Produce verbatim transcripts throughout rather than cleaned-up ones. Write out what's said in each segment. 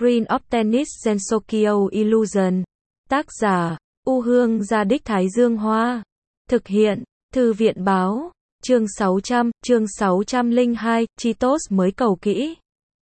Green of Tennis Gensokyo Illusion. Tác giả, U Hương Gia Đích Thái Dương Hoa. Thực hiện, Thư viện Báo. Chương sáu trăm, chương sáu trăm lẻ hai, Cheetos mới cầu kỹ.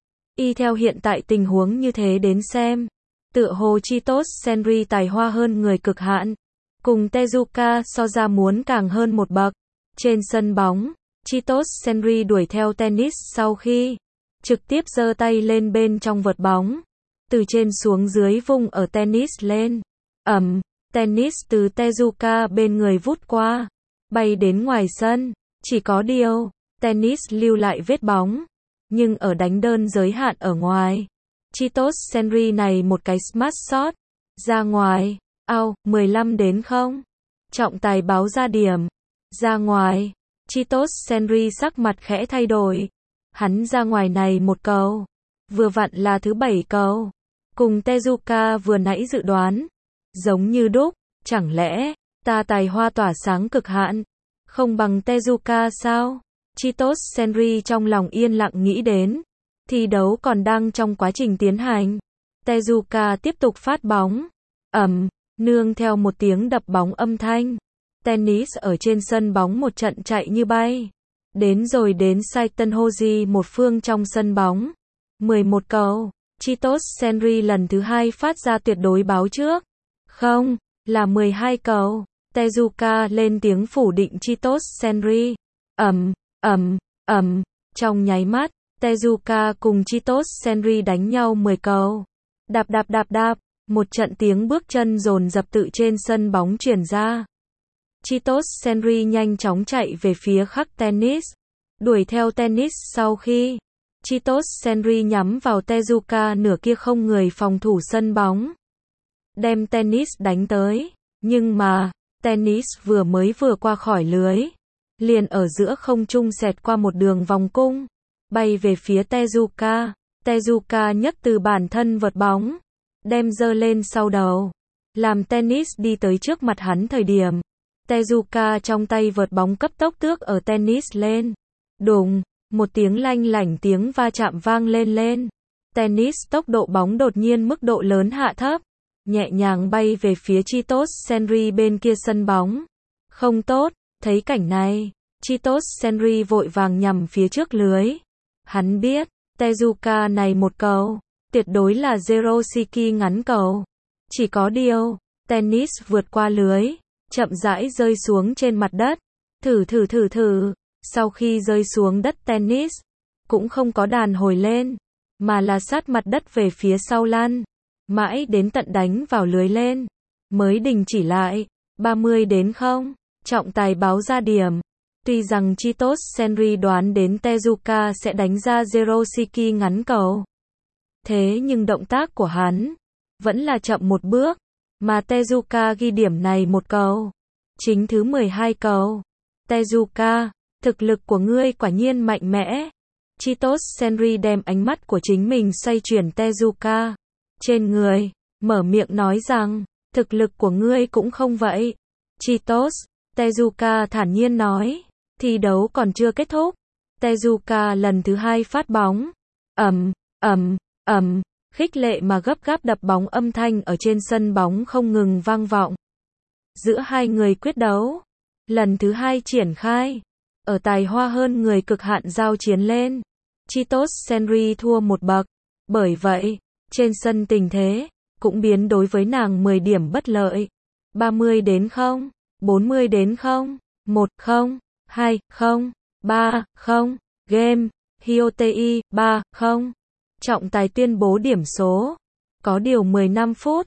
Y theo hiện tại tình huống như thế đến xem, tựa hồ Cheetos Senri tài hoa hơn người cực hạn. Cùng Tezuka so ra muốn càng hơn một bậc. Trên sân bóng, Cheetos Senri đuổi theo tennis sau khi trực tiếp giơ tay lên bên trong vợt bóng. Từ trên xuống dưới vung ở tennis lên. Ầm, tennis từ Tezuka bên người vút qua, bay đến ngoài sân. Chỉ có điều, tennis lưu lại vết bóng. Nhưng ở đánh đơn giới hạn ở ngoài, Cheetos Senri này một cái smash shot ra ngoài, out, mười lăm đến không. Trọng tài báo ra điểm. Ra ngoài, Cheetos Senri sắc mặt khẽ thay đổi. Hắn ra ngoài này một cầu, vừa vặn là thứ bảy cầu. Cùng Tezuka vừa nãy dự đoán, giống như đúc, chẳng lẽ ta tài hoa tỏa sáng cực hạn, không bằng Tezuka sao? Cheetos Senri trong lòng yên lặng nghĩ đến. Thi đấu còn đang trong quá trình tiến hành. Tezuka tiếp tục phát bóng. Ầm, nương theo một tiếng đập bóng âm thanh. Tennis ở trên sân bóng một trận chạy như bay. Đến rồi đến Saitenhoji một phương trong sân bóng. mười một cầu. Cheetos Senri lần thứ hai phát ra tuyệt đối báo trước. Không, là mười hai cầu. Tezuka lên tiếng phủ định Cheetos Senri. Ầm, ầm, ầm, trong nháy mắt, Tezuka cùng Cheetos Senri đánh nhau mười cầu. Đạp đạp đạp đạp, một trận tiếng bước chân dồn dập tự trên sân bóng truyền ra. Cheetos Senri nhanh chóng chạy về phía khắc tennis, đuổi theo tennis sau khi Cheetos Senri nhắm vào Tezuka nửa kia không người phòng thủ sân bóng. Đem tennis đánh tới, nhưng mà, tennis vừa mới vừa qua khỏi lưới, liền ở giữa không trung xẹt qua một đường vòng cung, bay về phía Tezuka. Tezuka nhấc từ bản thân vợt bóng, đem giơ lên sau đầu, làm tennis đi tới trước mặt hắn thời điểm. Tezuka trong tay vợt bóng cấp tốc tước ở tennis lên. Đùng, một tiếng lanh lảnh tiếng va chạm vang lên lên. Tennis tốc độ bóng đột nhiên mức độ lớn hạ thấp, nhẹ nhàng bay về phía Cheetos Senri bên kia sân bóng. Không tốt, thấy cảnh này, Cheetos Senri vội vàng nhằm phía trước lưới. Hắn biết, Tezuka này một cầu, tuyệt đối là zero siki ngắn cầu. Chỉ có điều, tennis vượt qua lưới, chậm rãi rơi xuống trên mặt đất. Thử thử thử thử, sau khi rơi xuống đất tennis, cũng không có đàn hồi lên, mà là sát mặt đất về phía sau lăn. Mãi đến tận đánh vào lưới lên, mới đình chỉ lại. ba mươi đến không, trọng tài báo ra điểm. Tuy rằng Cheetos Senri đoán đến Tezuka sẽ đánh ra zero siki ngắn cầu. Thế nhưng động tác của hắn vẫn là chậm một bước, mà Tezuka ghi điểm này một cầu. Chính thứ mười hai cầu. Tezuka, thực lực của ngươi quả nhiên mạnh mẽ. Cheetos Senri đem ánh mắt của chính mình xoay chuyển Tezuka trên người, mở miệng nói rằng, thực lực của ngươi cũng không vậy. Cheetos, Tezuka thản nhiên nói, thi đấu còn chưa kết thúc. Tezuka lần thứ hai phát bóng. Ầm, ầm, ầm, khích lệ mà gấp gáp đập bóng âm thanh ở trên sân bóng không ngừng vang vọng. Giữa hai người quyết đấu, lần thứ hai triển khai, ở tài hoa hơn người cực hạn giao chiến lên. Cheetos Senri thua một bậc, bởi vậy, trên sân tình thế, cũng biến đối với nàng mười điểm bất lợi. ba mươi đến không, bốn mươi đến không, một không, hai không, ba không, game, Hyotei, ba không. Trọng tài tuyên bố điểm số. Có điều mười lăm phút,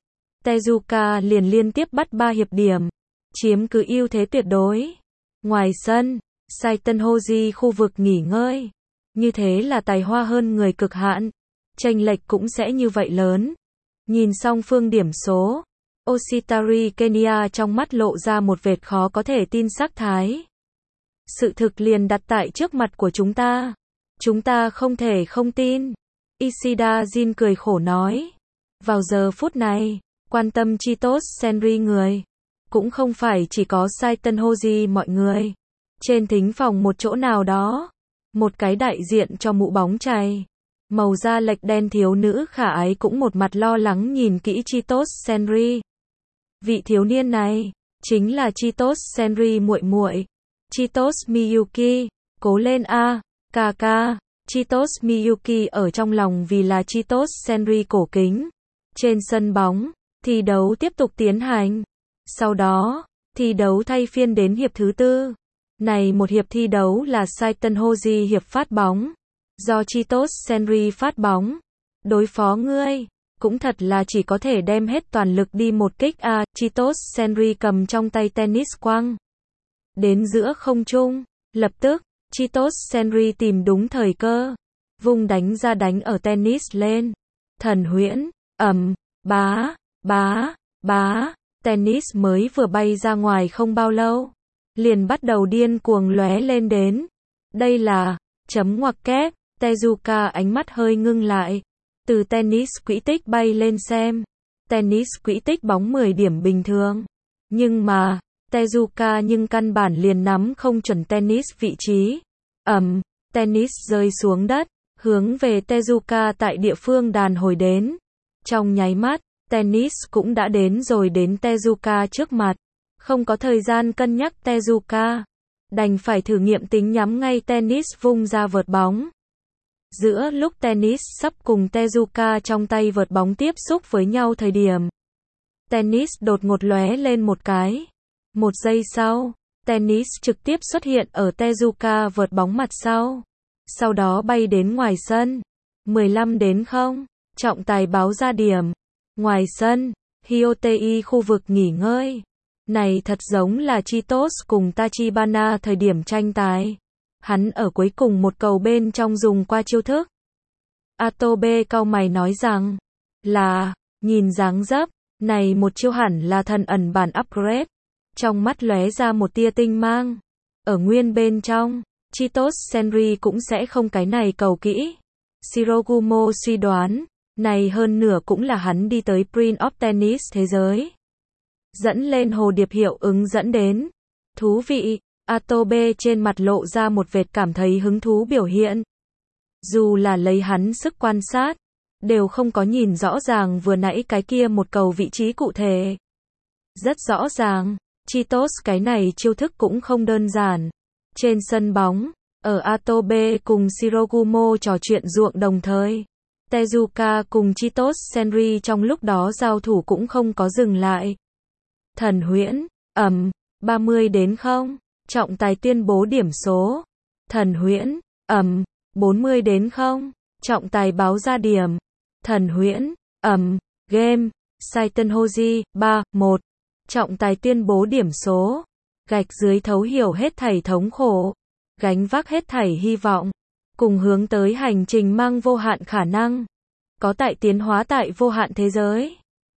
Tezuka liền liên tiếp bắt ba hiệp điểm, chiếm cứ ưu thế tuyệt đối. Ngoài sân, Saitenhoji khu vực nghỉ ngơi. Như thế là tài hoa hơn người cực hạn. Chênh lệch cũng sẽ như vậy lớn. Nhìn song phương điểm số, Oshitari Kenya trong mắt lộ ra một vệt khó có thể tin sắc thái. Sự thực liền đặt tại trước mặt của chúng ta. Chúng ta không thể không tin. Ishida Jin cười khổ nói. Vào giờ phút này, quan tâm Cheetos Senri người, cũng không phải chỉ có Saitenhoji mọi người. Trên thính phòng một chỗ nào đó, một cái đại diện cho mụ bóng chày, Màu da lệch đen thiếu nữ khả ái cũng một mặt lo lắng nhìn kỹ Chitose Senri. Vị thiếu niên này chính là Chitose Senri muội muội. Chitose Miyuki, cố lên a, ca ca. Chitose Miyuki ở trong lòng vì là Chitose Senri cổ kính. Trên sân bóng, thi đấu tiếp tục tiến hành. Sau đó, thi đấu thay phiên đến hiệp thứ tư. Này một hiệp thi đấu là Saiten Hoji hiệp phát bóng. Do Chitose Senri phát bóng. Đối phó ngươi, cũng thật là chỉ có thể đem hết toàn lực đi một kích a. À, Chitose Senri cầm trong tay tennis quăng đến giữa không trung. Lập tức, Chitose Senri tìm đúng thời cơ. Vung đánh ra đánh ở tennis lên. Thần huyễn, ầm, bá, bá, bá. Tennis mới vừa bay ra ngoài không bao lâu. Liền bắt đầu điên cuồng lóe lên đến. Đây là, chấm ngoặc kép. Tezuka ánh mắt hơi ngưng lại. Từ tennis quỹ tích bay lên xem. Tennis quỹ tích bóng mười điểm bình thường. Nhưng mà, Tezuka nhưng căn bản liền nắm không chuẩn tennis vị trí. Ầm, tennis rơi xuống đất, hướng về Tezuka tại địa phương đàn hồi đến. Trong nháy mắt, tennis cũng đã đến rồi đến Tezuka trước mặt. Không có thời gian cân nhắc Tezuka. Đành phải thử nghiệm tính nhắm ngay tennis vung ra vợt bóng. Giữa lúc tennis sắp cùng Tezuka trong tay vợt bóng tiếp xúc với nhau thời điểm. Tennis đột ngột lóe lên một cái. Một giây sau, tennis trực tiếp xuất hiện ở Tezuka vợt bóng mặt sau. Sau đó bay đến ngoài sân. mười lăm đến không. Trọng tài báo ra điểm. Ngoài sân, Hyotei khu vực nghỉ ngơi. Này thật giống là Chitose cùng Tachibana thời điểm tranh tài. Hắn ở cuối cùng một cầu bên trong dùng qua chiêu thức. Atobe cau mày nói rằng, là, nhìn dáng dấp, này một chiêu hẳn là thần ẩn bản upgrade. Trong mắt lóe ra một tia tinh mang. Ở nguyên bên trong, Chitose Senri cũng sẽ không cái này cầu kỹ. Shirogumo suy đoán, này hơn nửa cũng là hắn đi tới Prince of Tennis thế giới. Dẫn lên hồ điệp hiệu ứng dẫn đến. Thú vị, Atobe trên mặt lộ ra một vệt cảm thấy hứng thú biểu hiện. Dù là lấy hắn sức quan sát, đều không có nhìn rõ ràng vừa nãy cái kia một cầu vị trí cụ thể. Rất rõ ràng, Chitose cái này chiêu thức cũng không đơn giản. Trên sân bóng, ở Atobe cùng Shirogumo trò chuyện ruộng đồng thời. Tezuka cùng Chitose Senri trong lúc đó giao thủ cũng không có dừng lại. Thần huyễn, ầm, ba mươi đến không. Trọng tài tuyên bố điểm số. Thần huyễn, ầm, bốn mươi đến không. Trọng tài báo ra điểm. Thần huyễn, ầm, game, Saiten Hoji, ba, một. Trọng tài tuyên bố điểm số. Gạch dưới thấu hiểu hết thảy thống khổ. Gánh vác hết thảy hy vọng. Cùng hướng tới hành trình mang vô hạn khả năng. Có tại tiến hóa tại vô hạn thế giới.